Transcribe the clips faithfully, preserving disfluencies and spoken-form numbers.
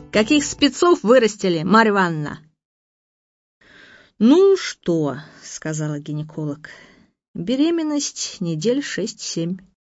Каких спецов вырастили, Марья Ивановна? «Ну что», — сказала гинеколог, — «беременность недель шесть-семь».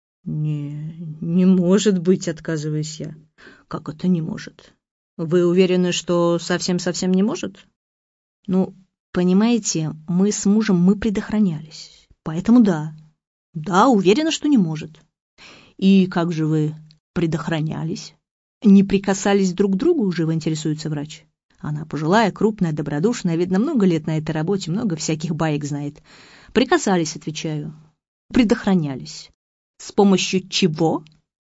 «Не, не может быть», — отказываюсь я. «Как это не может? Вы уверены, что совсем-совсем не может?» «Ну, понимаете, мы с мужем, мы предохранялись, поэтому да, да, уверена, что не может». «И как же вы предохранялись? Не прикасались друг к другу?» — живо интересуется врач. Она пожилая, крупная, добродушная, видно, много лет на этой работе, много всяких баек знает. «Прикасались», — отвечаю. «Предохранялись». «С помощью чего?»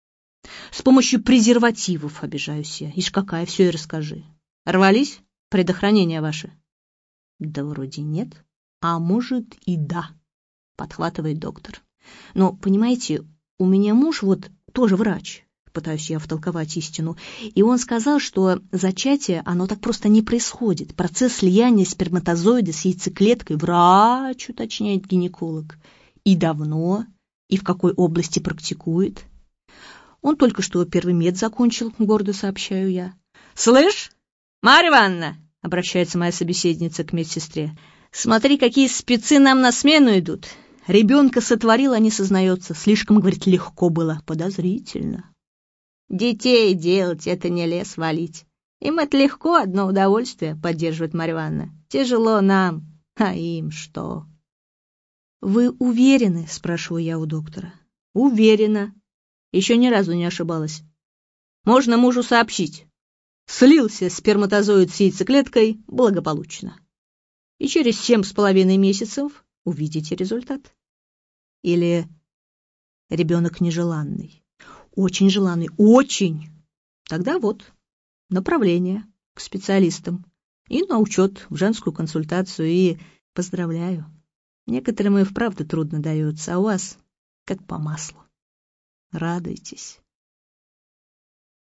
«С помощью презервативов», — обижаюсь я. «Ишь какая, все и расскажи». «Рвались? Предохранения ваши?» «Да вроде нет. А может и да», — подхватывает доктор. «Но, понимаете, у меня муж вот тоже врач». Пытаюсь я втолковать истину. И он сказал, что зачатие, оно так просто не происходит. Процесс слияния сперматозоида с яйцеклеткой врач, уточняет гинеколог. И давно, и в какой области практикует. Он только что первый мед закончил, гордо сообщаю я. «Слышь, Марья Ивановна!» — обращается моя собеседница к медсестре. «Смотри, какие спецы нам на смену идут. Ребенка сотворил, а не сознается. Слишком, говорит, легко было. Подозрительно». «Детей делать — это не лес валить. Им это легко, одно удовольствие», — поддерживает Марья Ивановна. «Тяжело нам, а им что?» «Вы уверены?» — спрашиваю я у доктора. «Уверена. Еще ни разу не ошибалась. Можно мужу сообщить. Слился сперматозоид с яйцеклеткой благополучно. И через семь с половиной месяцев увидите результат. Или ребенок нежеланный. Очень желанный, очень. Тогда вот, направление к специалистам. И на учет в женскую консультацию. И поздравляю. Некоторым и вправду трудно дается, а у вас как по маслу. Радуйтесь».